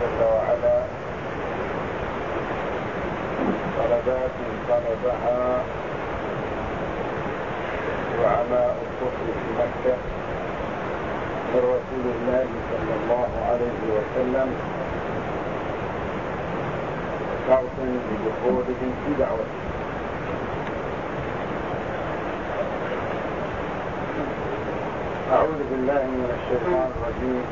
جل وعلا طلبات طلبها زعماء الكفر في مكة من رسول الله صلى الله عليه وسلم شرط بدخولهم في دعوته. أعوذ بالله من الشيطان الرجيم.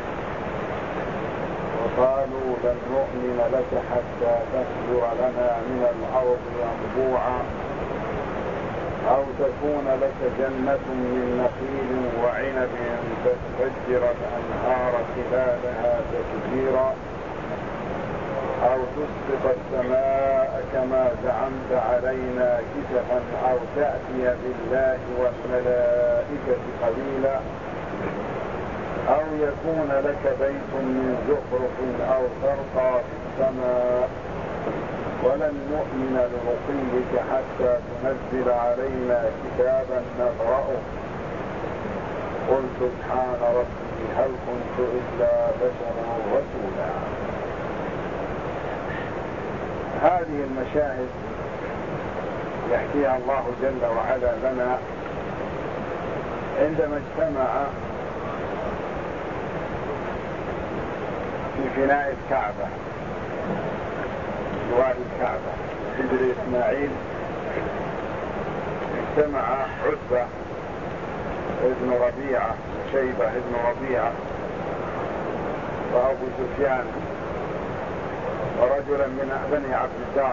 وقالوا لن نؤمن لك حتى تفجر لنا من الأرض ينبوعا أو تكون لك جنة من نخيل وعنب فتفجر الأنهار خلالها تفجيرا أو تسقط السماء كما زعمت علينا كسفا أو تأتي بالله والملائكة قبيلا أو يكون لك بيت من زخرف أو ترقى في السماء ولن نؤمن لرقيك حتى تنزل علينا كتابا نقرأه قل سبحان ربي هل كنت إلا بشرا رسولا. هذه المشاهد يحكيها الله جل وعلا لنا عندما اجتمع في فناء الكعبة جوار الكعبة حجر إسماعيل. اجتمع عتبة ابن ربيعة وشيبة ابن ربيعة وأبو سفيان ورجلا من بني عبد الدار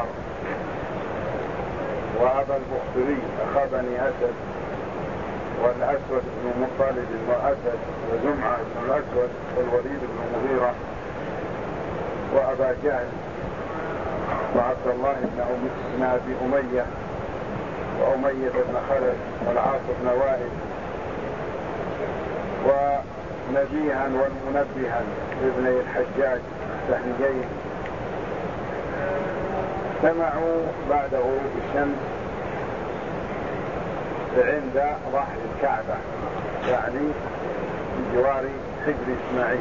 وأبا البختري أخا بني أسد والأسود بن مطلب بن أسد وزمعة بن الأسود والوليد بن مغيرة وأبا جهل وعبد الله بن أبي أمية وأمية بن خلف والعاص بن وائل ونبيها والمنبها ابني الحجاج السحنيين سمعوا بعد غروب الشمس عند ظهر الكعبة يعني بجوار حجر إسماعيل.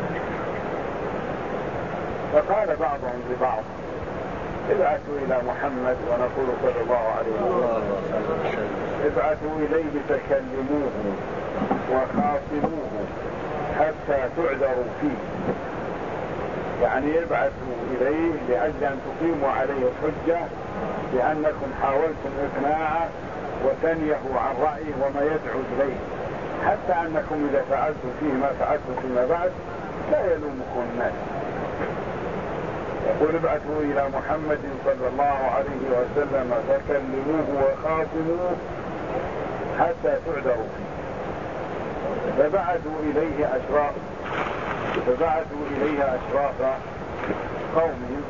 فقال بعضهم لبعض ابعثوا إلى محمد ونقول صلى الله عليه وسلم ابعثوا إليه فكلموه وخاصموه حتى تعذروا فيه، يعني ابعثوا إليه لأجل أن تقيموا عليه الحجة لأنكم حاولتم إقناعه وتنيهوا عن رأيه وما يدعو إليه، حتى أنكم إذا فعلتم فيه ما فعلتم فيما بعد لا يلومكم الناس. يقول ابعثوا إلى محمد صلى الله عليه وسلم فكلموه وخاصموه حتى تعذروا فيه. فبعثوا إليه أشراف قومهم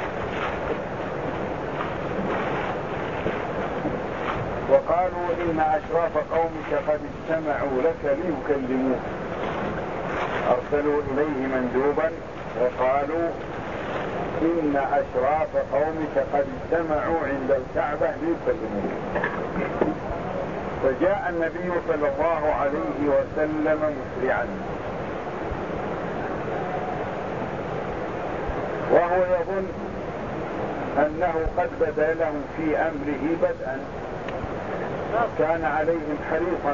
وقالوا إن أشراف قومك قد اجتمعوا لك ليكلموك. أرسلوا إليه مندوبا وقالوا إن أشراف قومك قد اجتمعوا عند الكعبة ليكلموك. فجاء النبي صلى الله عليه وسلم مسرعا وهو يظن أنه قد بدا لهم في أمره بدءا، كان عليهم حريصا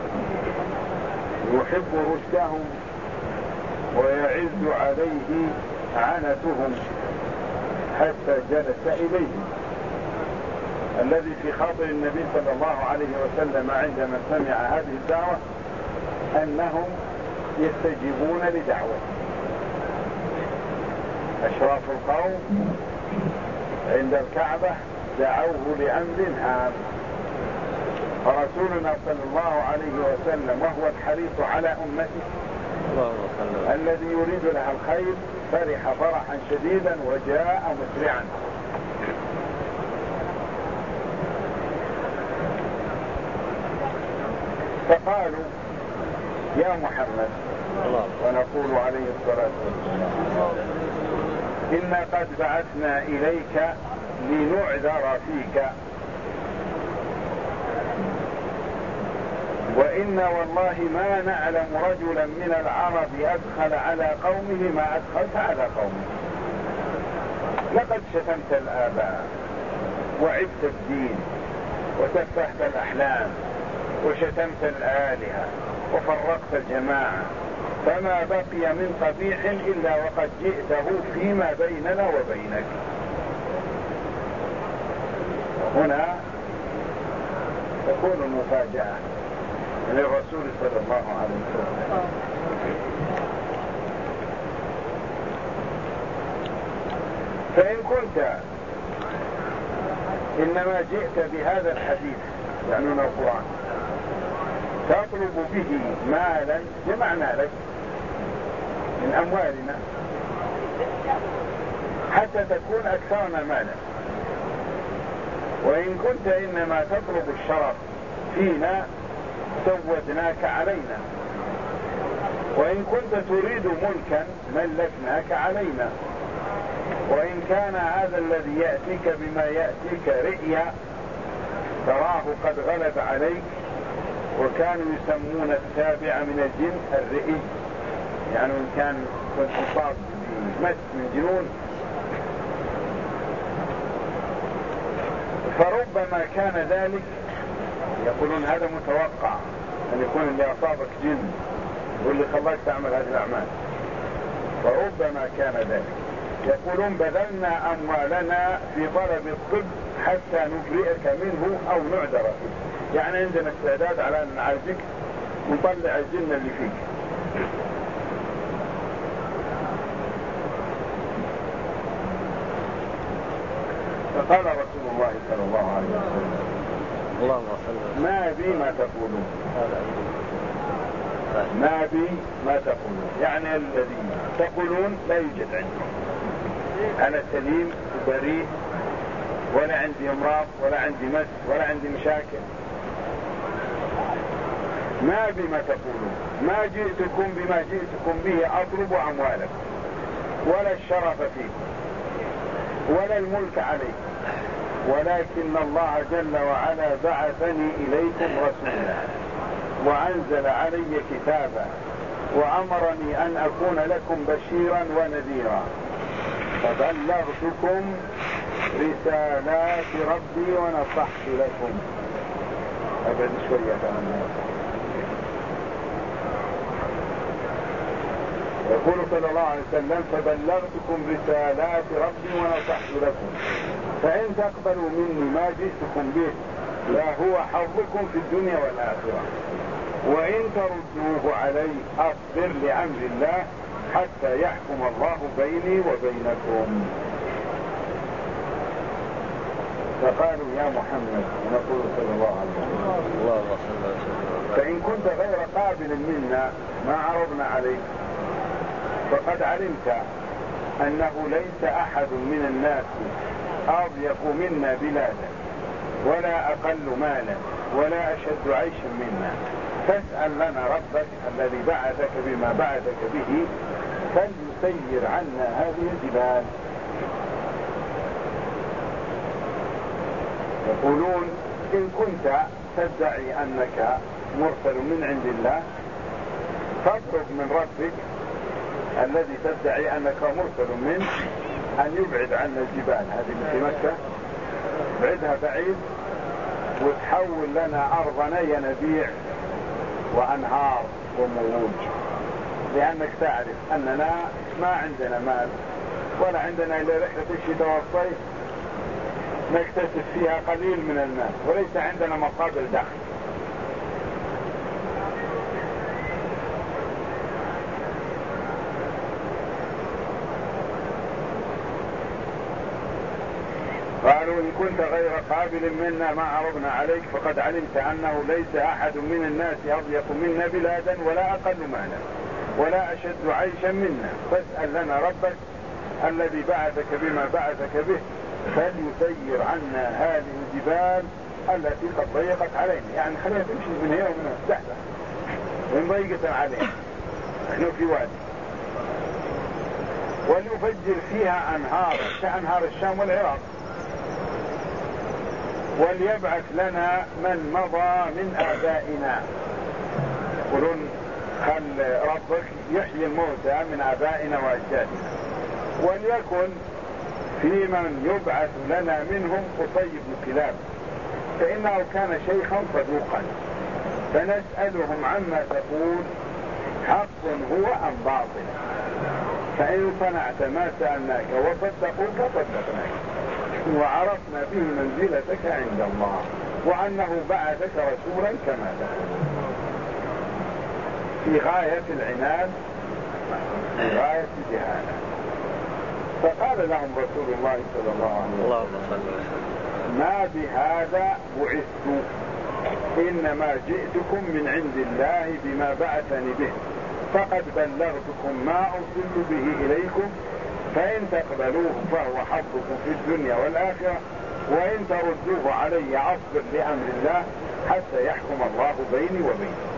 يحب رشدهم ويعز عليه عنتهم حتى جلس إليهم. الذي في خاطر النبي صلى الله عليه وسلم عندما سمع هذه الدعوة أنهم يستجيبون لدعوته. أشراف القوم عند الكعبة دعوه لأمر هام، فرسولنا صلى الله عليه وسلم وهو الحريص على أمته الذي يريد لها الخير فرح فرحا شديدا وجاء مسرعا. فقالوا يا محمد ونقول عليه الصلاة والسلام إنا قد بعثنا إليك لنعذر فيك، وإن والله ما نعلم رجلا من العرب أدخل على قومه ما أدخلت على قومه. لقد شتمت الآباء وعبت الدين وتفهت الأحلام وشتمت الآلهة وفرقت الجماعة، فما بقي من قبيح إلا وقد جئته فيما بيننا وبينك. هنا تكون المفاجأة للرسول صلى الله عليه وسلم. فإن كنت إنما جئت بهذا الحديث يعني القرآن تطلب به مالا جمعنا لك من أموالنا حتى تكون أكثرنا مالا، وإن كنت إنما تطلب الشرف فينا زودناك علينا، وإن كنت تريد ملكا ملكناك علينا، وإن كان هذا الذي يأتيك بما يأتيك رئيا تراه قد غلب عليك. وكانوا يسمون التابع من الجن الرئي، يعني إن كان كنت مصاب بمس من جنون فربما كان ذلك. يقولون هذا متوقع أن يكون اللي أصابك جن واللي خلاك تعمل هذه الأعمال، فربما كان ذلك. يقولون بذلنا أموالنا في طلب الطب حتى نبرئك منه أو نعذر فيه، يعني عندنا استعداد على أن نعالجك ونطلع الجن اللي فيك. فقال رسول الله صلى الله عليه وسلم ما بي ما تقولون، ما بي ما تقولون، يعني الذي تقولون لا يوجد عندي، أنا سليم بريء ولا عندي امراض ولا عندي مس ولا عندي مشاكل. ما بما تقولون، ما جئتكم بما جئتكم به أطلب أموالكم ولا الشرف فيه ولا الملك عليه، ولكن الله جل وعلا بعثني إليكم رسولا وأنزل علي كتابا وأمرني أن أكون لكم بشيرا ونذيرا، فبلغتكم رسالات ربي ونصحت لكم. أبعد شوية كمان. يقول صلى الله عليه وسلم فبلغتكم رسالات ربي ونصحت لكم، فإن تقبلوا مني ما جئتكم به لا هو حظكم في الدنيا والآخرة، وإن تردوه علي أصبر لأمر الله حتى يحكم الله بيني وبينكم. فقالوا يا محمد، ونقول صلى الله عليه وسلم فإن كنت غير قابل منا ما عرضنا عليك، فقد علمت أنه ليس أحد من الناس أضيق منا بلادا ولا أقل مالا ولا أشد عيشا منا، فاسأل لنا ربك الذي بعثك بما بعثك به فليسير عنا هذه الجبال. يقولون إن كنت تدعي أنك مرسل من عند الله فاطلب من ربك الذي تدعي أنك مرسل منه أن يبعد عنا الجبال هذه في مكة، بعدها بعيد وتحول لنا أرضنا ينابيع وأنهار وموج، لأنك تعرف أننا ما عندنا مال ولا عندنا إلا رحلة الشتاء والصيف نكتسب فيها قليل من المال، وليس عندنا مصادر دخل. قالوا إن كنت غير قابل منا ما عرضنا عليك، فقد علمت أنه ليس أحد من الناس أضيق منا بلادا ولا أقل مالا ولا أشد عيشا منا، فاسأل لنا ربك الذي بعثك بما بعثك به فليسير عنا هذه الجبال التي قد ضيقت علينا، يعني خلينا تمشي من هنا ومن هنا سهلة وإن ضيقت علينا، نحن في وادي، وليفجر فيها أنهار كأنهار الشام والعراق، وليبعث لنا من مضى من آبائنا يقولون خل ربك يحيي الموتى من آبائنا وأجدادنا. وليكن في من يبعث لنا منهم قصي بن كلاب، فإنه كان شيخا صدوقا، فنسألهم عما تقول حق هو أم باطل، فإن صنعت ما سألناك وصدقوك صدقناك، وعرفنا به منزلتك عند الله وأنه بعثك رسولا كما تقول. في غاية العناد، في غاية الجهالة. فقال لهم رسول الله صلى الله عليه وسلم ما بهذا بعثت، إنما جئتكم من عند الله بما بعثني به، فقد بلغتكم ما أرسلت به إليكم، فإن تقبلوه فهو حظكم في الدنيا والآخرة، وإن تردوه علي أصبر لأمر الله حتى يحكم الله بيني وبينكم.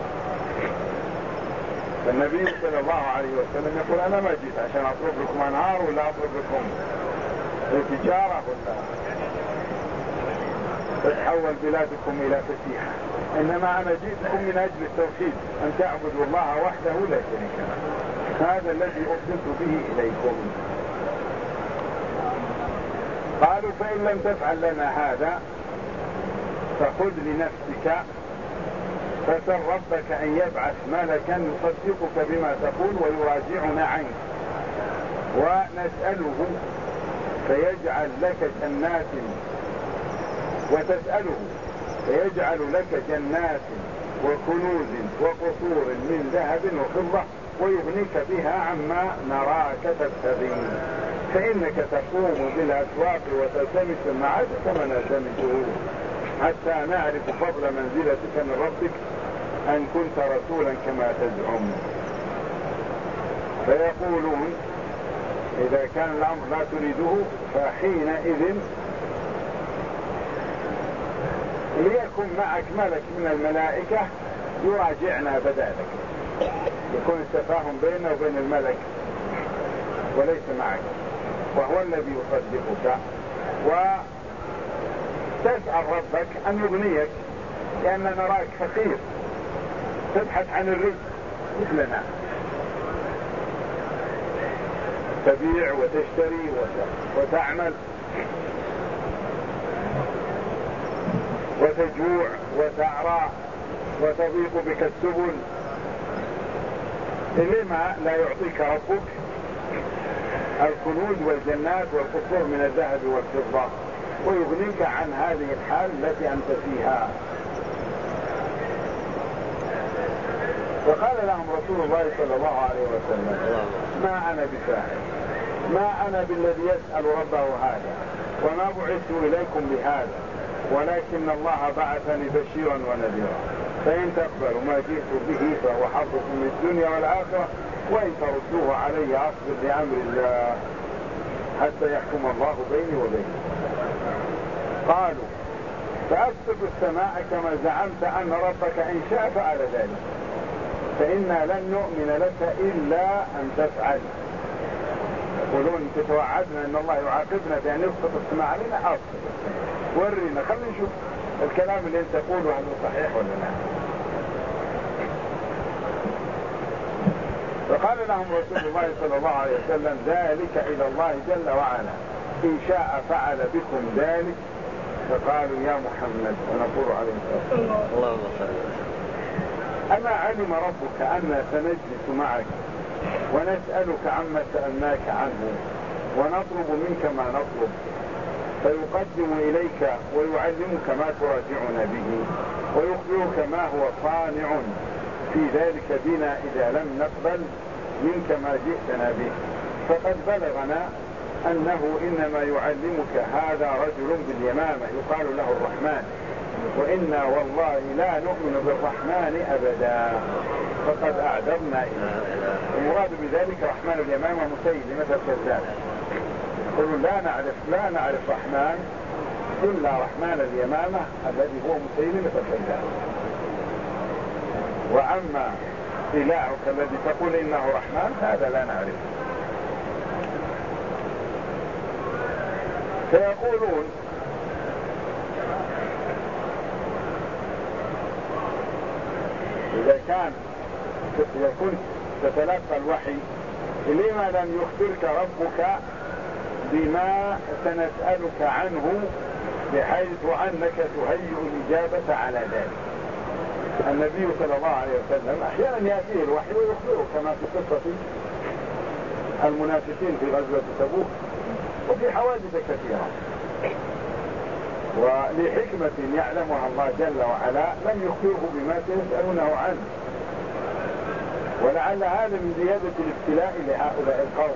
فالنبي صلى الله عليه وسلم يقول أنا ما جيت عشان أطلب لكم أنهار ولا أطلب لكم التجارة ولا تتحول بلادكم إلى فسيحة، إنما أنا جئتكم من أجل التوحيد، أن تعبدوا الله وحده لا شريك له، هذا الذي أرسلت به إليكم. قالوا فإن لم تفعل لنا هذا فخذ لنفسك، فسل ربك أن يبعث ملكا يصدقك بما تقول ويراجعنا عنك، ونسأله فيجعل لك جنات، وتسأله فيجعل لك جنات وكنوز وقصور من ذهب وفضة ويغنيك بها عما نراك تبتغي، فإنك تقوم بالأسواق وتلتمس المعاد كما نلتمسه، حتى نعرف فضل منزلتك من ربك أن كنت رسولا كما تزعم. فيقولون إذا كان الأمر لا تريده فحينئذ ليكن معك ملك من الملائكة يراجعنا بدالك، يكون التفاهم بيننا وبين الملك وليس معك، وهو الذي يصدقك، وتسأل ربك أن يغنيك، لأن نراك فقير تبحث عن الرزق مثلنا، تبيع وتشتري وتعمل وتجوع وتعرى وتضيق بك السبل، لما لا يعطيك ربك الكنوز والجنات والقصور من الذهب والفضة ويغنيك عن هذه الحال التي أنت فيها؟ فقال لهم رسول الله صلى الله عليه وسلم ما أنا بفاعل، ما أنا بالذي يسأل ربه هذا، وما بعثت إليكم بهذا، ولكن الله بعثني بشيرا ونذيرا، فإن تقبلوا ما جئت به فهو حظكم من الدنيا والآخرة، وإن تردوه علي أصبر لأمر الله حتى يحكم الله بيني وبينكم. قالوا فأسقط السماء كما زعمت أن ربك إن شاء فعل ذلك، فإنا لن نؤمن لك إلا أن تفعل. يقولون تتوعدنا أن الله يعاقبنا بأن يسقط السماء علينا، أسقط ورينا، خلينا نشوف الكلام اللي انت تقوله هل صحيح ولا لا. فقال لهم رسول الله صلى الله عليه وسلم ذلك إلى الله جل وعلا، إن شاء فعل بكم ذلك. فقالوا يا محمد، ونقول عليه الصلاة والسلام اللهم صل وسلم، أما علم ربك أن سنجلس معك ونسألك عما سألناك عنه ونطلب منك ما نطلب، فيقدم إليك ويعلمك ما تراجعنا به ويخبرك ما هو صانع في ذلك بنا إذا لم نقبل منك ما جئتنا به، فقد بلغنا أنه إنما يعلمك هذا رجل باليمامة يقال له الرحمن، وإنا والله لا نؤمن بالرحمن أبدا، فقد أعذرنا إليه. المراد بذلك رحمن اليمامة مسيلمة الكذاب، يقولوا لا نعرف رحمن إلا رحمن اليمامة الذي هو مسيلمة الكذاب، وأما إلهك الذي تقول إنه رحمن هذا لا نعرفه. فيقولون إذا كان كنت تتلقى الوحي لما لم يخبرك ربك بما سنسألك عنه بحيث أنك تهيئ الإجابة على ذلك؟ النبي صلى الله عليه وسلم أحيانا يأتيه الوحي ويخبره كما في قصة المنافقين في غزوة تبوك وفي حوادث كثيرة، ولحكمة يعلمها الله جل وعلا لم يخبره بما سيسألونه عنه، ولعل هذا من زيادة الابتلاء لهؤلاء القوم.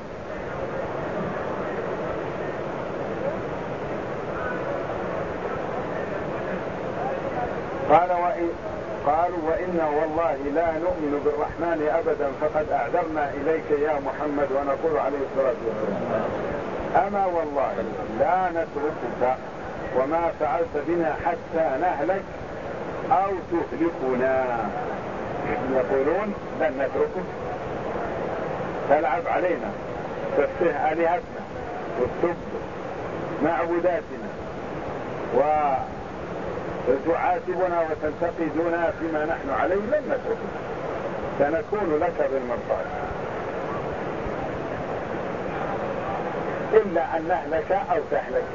قالوا وإنا والله لا نؤمن بالرحمن أبدا فقد أعذرنا إليك يا محمد، ونقول عليه الصلاة والسلام أما والله لا نتركك وما فعلت بنا حتى نهلك أو تهلكنا. يقولون لن نتركك تلعب علينا، تفتح آلهتنا وتسب معبوداتنا وتعاتبنا وتنتقدنا فيما نحن عليه، لن نتركك، سنكون لك بالمرصاد إلا أن نهلك أو تهلك.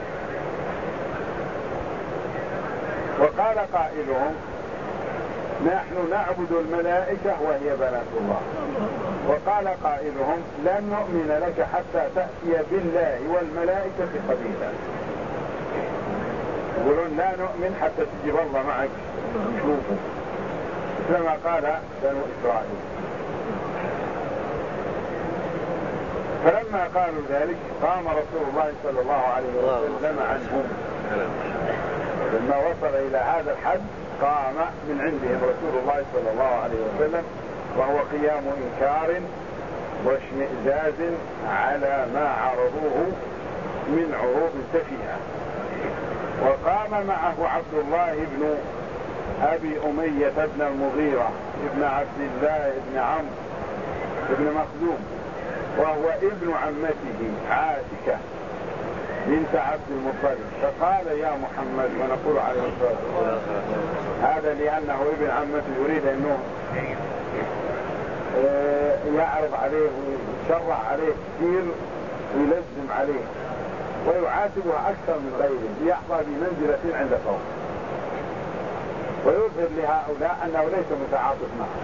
وقال قائلهم نحن نعبد الملائكة وهي بنات الله، وقال قائلهم لن نؤمن لك حتى تأتي بالله والملائكة قبيلا. يقولون لا نؤمن حتى تجيب الله معك شوفوا، كما قال بنو إسرائيل. فلما قالوا ذلك قام رسول الله صلى الله عليه وسلم عنهم، لما وصل إلى هذا الحد قام من عندهم رسول الله صلى الله عليه وسلم، وهو قيام إنكار واشمئزاز على ما عرضوه من عروض سفيهة. وقام معه عبد الله بن أبي أمية بن المغيرة ابن عبد الله بن عمرو بن مخزوم، وهو ابن عمته عاتكة بنت عبد المطلب، فقال يا محمد، ونقول عليه الصلاة والسلام هذا لأنه ابن عمته يريد أنه يعرض عليه ويشرع عليه كثير ويلزم عليه ويعاتبها أكثر من غيره ليحظى بمنزلة عند قوم، ويظهر لهؤلاء أنه ليس متعاطف معه.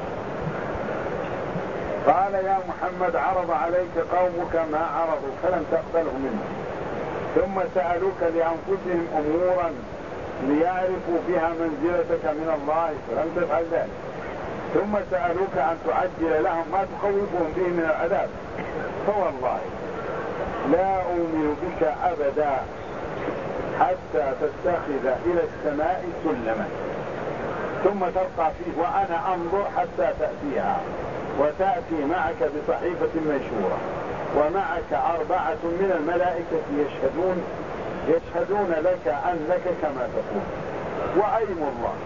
قال يا محمد عرض عليك قومك ما عرضوا فلم تقبله منهم، ثم سألوك لأنفسهم أمورا ليعرفوا بها منزلتك من الله فلم تفعل ذلك، ثم سألوك أن تعجل لهم ما تخوفهم به من العذاب، فوالله لا أؤمن بك أبدا حتى تتخذ إلى السماء سلما ثم ترقى فيه وأنا أنظر حتى تأتيها، وتأتي معك بصحيفة منشورة ومعك 4 من الملائكة يشهدون لك أنك كما تقول، وأيم الله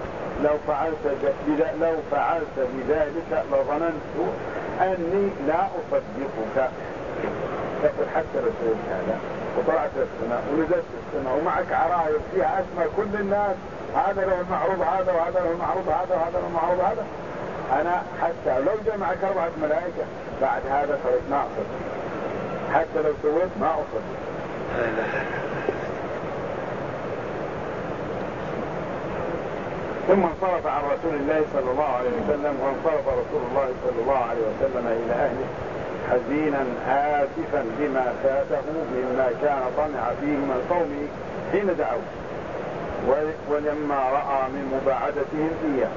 لو فعلت بذلك لظننت أني لا أصدقك. تقول حتى لو سويت هذا وطلعت السماء ونزلت السماء ومعك عراير فيها أسماء كل الناس، هذا له المعروض هذا وهذا له المعروض هذا وهذا له المعروض هذا، أنا حتى لو جمعك 4 ملائكة بعد هذا صرت ما أصدق، حتى لو سويت ما أصدق. ثم انصرف عن رسول الله صلى الله عليه وسلم، وانصرف رسول الله صلى الله عليه وسلم إلى أهله حزينا آسفا لما فاته مما كان طمع فيه من قومه حين دعوه، ولما رأى من مباعدتهم إياه.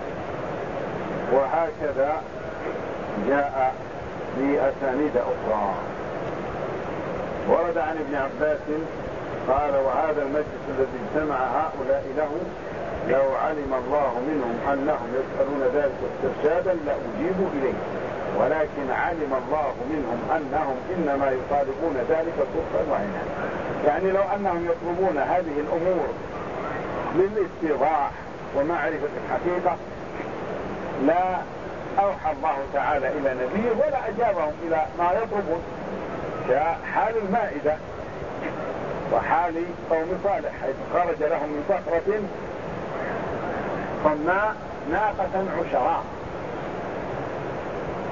وهكذا جاء بأسانيد أخرى. ورد عن ابن عباس قال وهذا المجلس الذي اجتمع هؤلاء له لو علم الله منهم أنهم يسألون ذلك استرشادا لأجيبوا إليه، ولكن علم الله منهم أنهم إنما يطالبون ذلك كفرا وعنادا. يعني لو أنهم يطلبون هذه الأمور للاستيضاح ومعرفة الحقيقة لا أوحى الله تعالى إلى نبيه ولا أجابهم إلى ما يطلبون، كحال المائدة وحال قوم صالح حيث خرج لهم من صخرة صماء ناقة عشراء،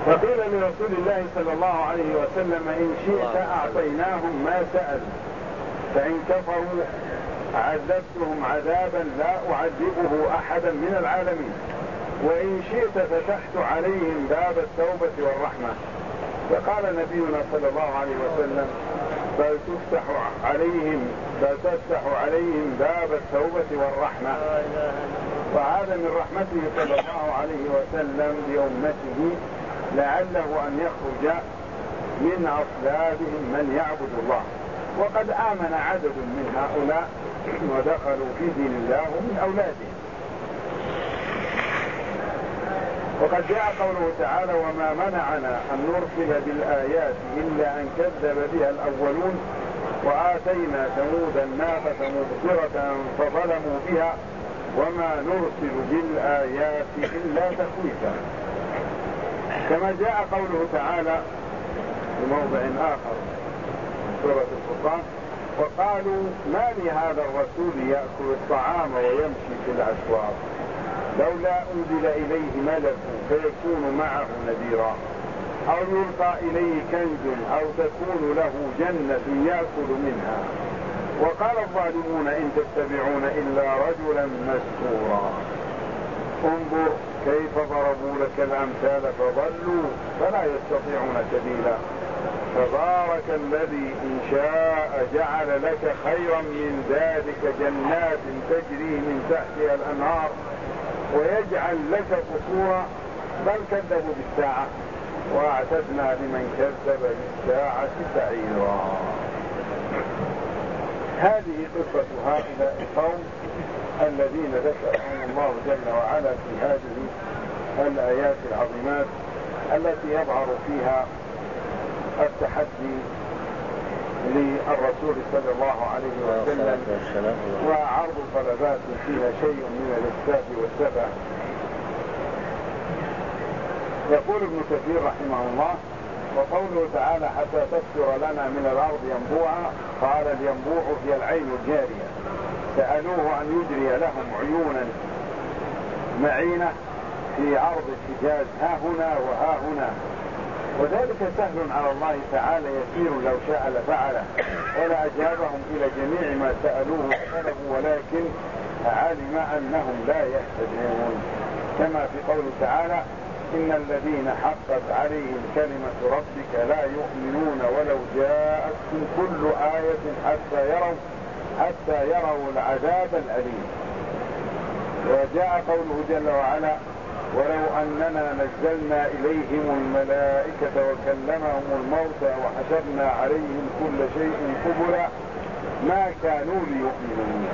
فقيل لرسول الله صلى الله عليه وسلم إن شئت أعطيناهم ما سألوا فإن كفروا عذبتهم عذابا لا أعذبه أحدا من العالمين وإن شئت فتحت عليهم باب التوبة والرحمة. فقال نبينا صلى الله عليه وسلم بل تفتح عليهم باب التوبة والرحمة. وهذا من رحمته صلى الله عليه وسلم بأمته لعله أن يخرج من أصلابهم من يعبد الله. وقد آمن عدد من هؤلاء ودخلوا في دين الله من أولادهم. وقد جاء قوله تعالى وما منعنا أن نرسل بالآيات إلا أن كذب بها الأولون وآتينا ثمود الناقة مبصرة فظلموا بها وما نرسل بالآيات إلا تخويفا. كما جاء قوله تعالى في موضع آخر سورة الفرقان وقالوا ما لهذا الرسول يأكل الطعام ويمشي في الأسواق لولا أنزل إليه ملك فيكون معه نذيرا أو يلقى إليه كنز أو تكون له جنة يأكل منها. وقال الظالمون إن تتبعون إلا رجلا مسكورا. انظر كيف ضربوا لك الأمثال فضلوا فلا يستطيعون سبيلا. تبارك الذي إن شاء جعل لك خيرا من ذلك جنات تجري من تحتها الأنهار ويجعل لك قصورا بل كذبوا بالساعة وأعتدنا لمن كذب بالساعة سعيرا. هذه قصة هؤلاء القوم الذين ذكرهم الله جل وعلا في هذه الآيات العظيمات التي يظهر فيها التحدي للرسول صلى الله عليه وسلم وعرض طلبات فيها شيء من الإسفاف والسفه. يقول ابن كثير رحمه الله وقوله تعالى حتى تكثر لنا من الأرض ينبوعا قال الينبوع هي العين الجارية. سألوه أن يجري لهم عيونا معينة في أرض الحجاز ها هنا وها هنا وذلك سهل على الله تعالى يسير لو شاء لفعله ولا أجابهم إلى جميع ما سألوه وطلبوا ولكن علم أنهم لا يهتدون. كما في قوله تعالى إن الذين حقت عليهم كلمة ربك لا يؤمنون ولو جاءتهم كل آية حتى يروا العذاب الأليم. وجاء قوله جل وعلا ولو أننا نزلنا إليهم الملائكة وكلمهم الموتى وحشرنا عليهم كل شيء قبلا ما كانوا ليؤمنون.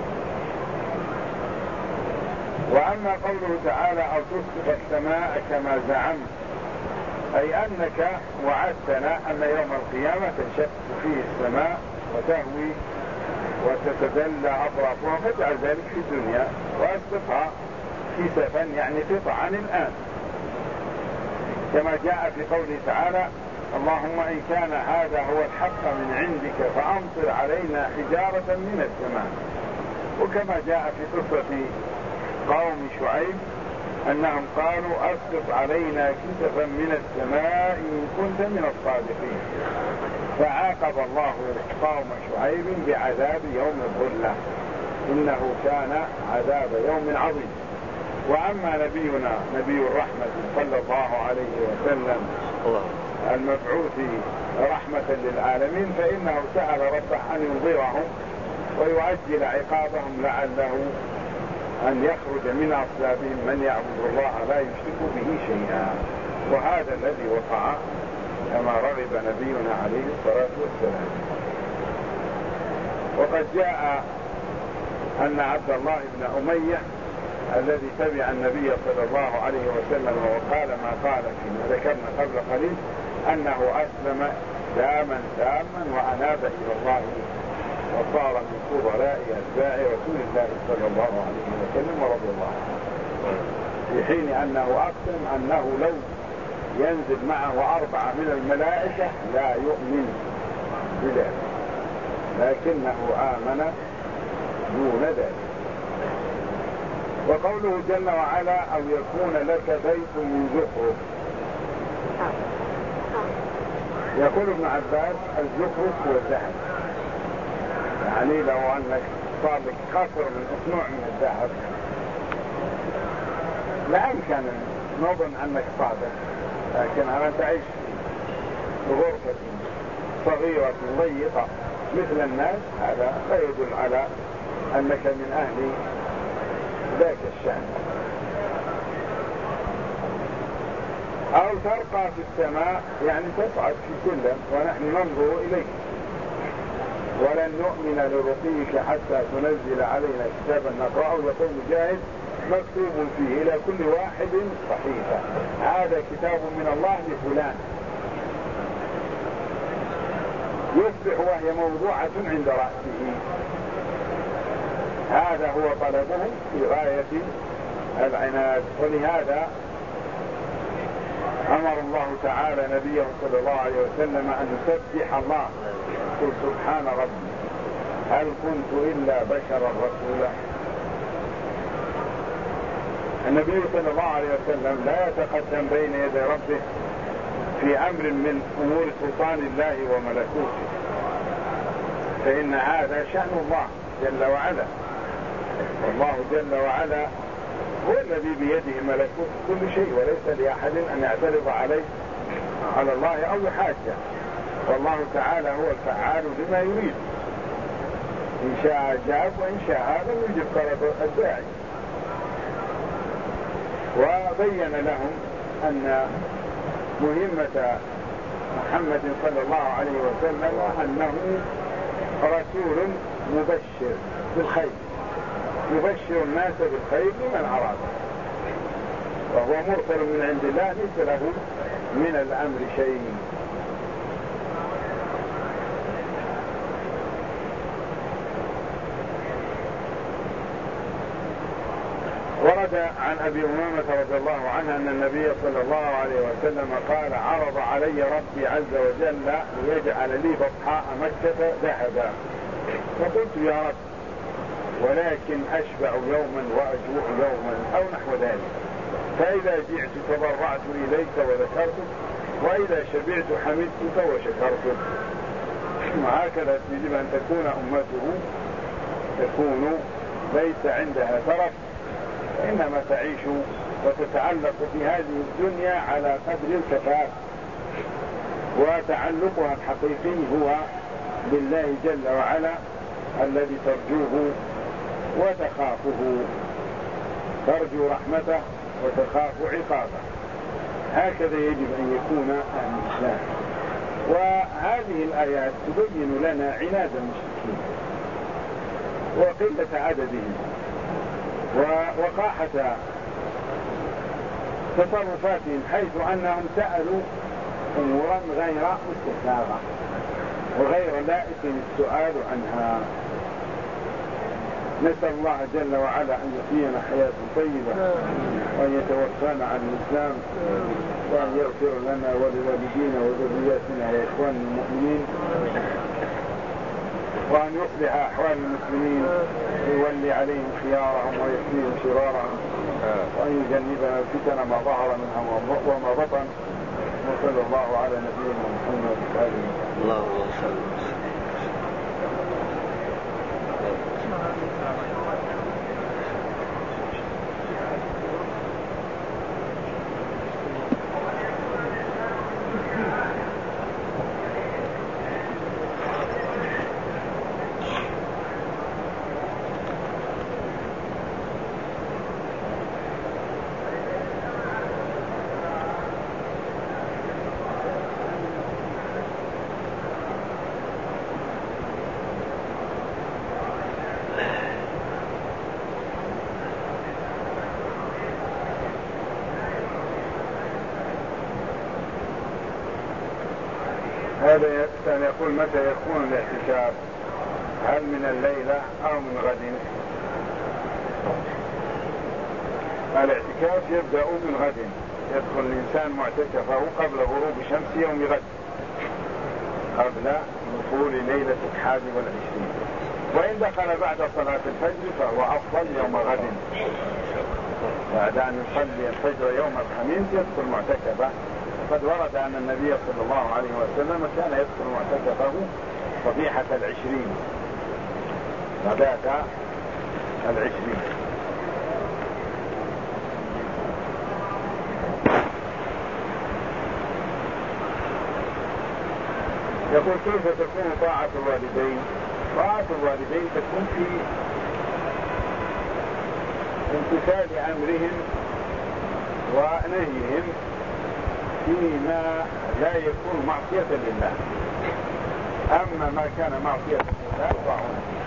وأما قوله تعالى أو تسقط السماء كما زعمت أي أنك وعدتنا أن يوم القيامة تنشق فيه السماء وتهوي وتتدلى أطرافها فاجعل ذلك في الدنيا وأسقطها كسفا يعني قطعا الآن كما جاء في قوله تعالى اللهم إن كان هذا هو الحق من عندك فأمطر علينا حجارة من السماء. وكما جاء في قصة قوم شعيب أنهم قالوا أسقط علينا كسفا من السماء إن كنت من الصادقين فعاقب الله قوم شعيب بعذاب يوم الظلة إنه كان عذاب يوم عظيم. وأما نبينا نبي الرحمة صلى الله عليه وسلم المبعوث رحمة للعالمين فإنه سأل ربه أن ينظرهم ويعجل عقابهم لعله أن يخرج من أصلابهم من يعبد الله لا يشرك به شيئا. وهذا الذي وقع كما رغب نبينا عليه الصلاة والسلام. وقد جاء أن عبد الله بن أمية الذي تبع النبي صلى الله عليه وسلم وقال ما قال فيما ذكرنا قبل قليل أنه أسلم داما وأناب إلى الله وصار من فضلاء أتباع رسول الله صلى الله عليه وسلم ورضي الله عنه في حين أنه أقسم أنه لو ينزل معه 4 من الملائكة لا يؤمن بذلك لكنه آمن دون ذلك. وقوله جل وعلا أو يكون لك بيت من زخرف يقول ابن عباس الزخرف هو الذهب، يعني لو أنك صار لك قصر من مصنوع من الذهب لا يمكن نظن أنك صادق، لكن أنا تعيش في غرفة صغيرة ضيقة مثل الناس، هذا لا يدل على أنك من أهل ذاك الشأن. أو ترقى في السماء يعني تصعد في سلم ونحن ننظر إليك، ولن نؤمن لرقيك حتى تنزل علينا كتابا نقرأه. يقول مجاهد مكتوب فيه إلى كل واحد صحيفة، هذا كتاب من الله لفلان، يصبح وهي موضوعة عند رأسه. هذا هو طلبه في غاية العناد. ولهذا أمر الله تعالى نبيه صلى الله عليه وسلم أن يسبح الله، قل سبحان ربي هل كنت إلا بشرا رسولا. النبي صلى الله عليه وسلم لا يتقدم بين يدي ربه في أمر من أمور سلطان الله وملكوته، فإن هذا شأن الله جل وعلا، والله جل وعلا هو الذي بيده ملكوت كل شيء، وليس لأحد أن يعترض على الله أو يحاجه، والله تعالى هو الفعال لما يريد، إن شاء جاب وإن شاء لم يجب طلب الداعي. وبين لهم أن مهمة محمد صلى الله عليه وسلم أنه رسول مبشر بالخير، يبشر الناس بالخير لمن أراد، وهو مرسل من عند الله ليس له من الأمر شيء. ورد عن أبي أمامة رضي الله عنه أن النبي صلى الله عليه وسلم قال عرض علي ربي عز وجل ليجعل لي بطحاء مكة ذهبا، فقلت يا رب ولكن أشبع يوما وأجوع يوما أو نحو ذلك، فإذا جئت تضرعت إليك وذكرتك، وإذا شبعت حمدتك وشكرتك. وهكذا يجب أن تكون أمته، تكون ليس عندها ترف، إنما تعيش وتتعلق في هذه الدنيا على قدر الكفاف، وتعلقها الحقيقي هو بالله جل وعلا الذي ترجوه وتخافه، ترجو رحمته وتخاف عقابه. هكذا يجب أن يكون أهل الإسلام. وهذه الآيات تبين لنا عناد المشركين وقلة عددهم ووقاحة تصرفاتهم، حيث أنهم سألوا أمورا غير مستساغة وغير لائق السؤال عنها. نسأل الله جل وعلا أن يحيينا حياة طيبة، وأن يتوفانا عن الإسلام، وأن يغفر لنا ولوالدينا وذرياتنا وإخواننا المؤمنين، وأن يصلح أحوال المسلمين، ويولي عليهم خيارهم ويكفيهم شرارهم، وأن يجنبنا الفتن ما ظهر منها وما بطن. وصلى الله على نبينا محمد وآله وسلم. اللهم صل وسلم. هذا كان يقول متى يكون الاعتكاف؟ هل من الليلة أو من غد؟ الاعتكاف يبدأ من غد، يدخل الإنسان معتكفه قبل غروب شمس يوم غد، قبل دخول ليلة 21، وإن دخل بعد صلاة الفجر فهو أفضل يوم غد، بعد أن يصلي الفجر يوم الخميس يدخل معتكفه وقد ورد أن النبي صلى الله عليه وسلم كان يدخل معتكفه صبيحة 20 غداة 20. يقول كيف تكون طاعة الوالدين؟ طاعة الوالدين تكون في امتثال أمرهم ونهيهم فيما لا يكون معصية لله. أما ما كان معصية لله فهو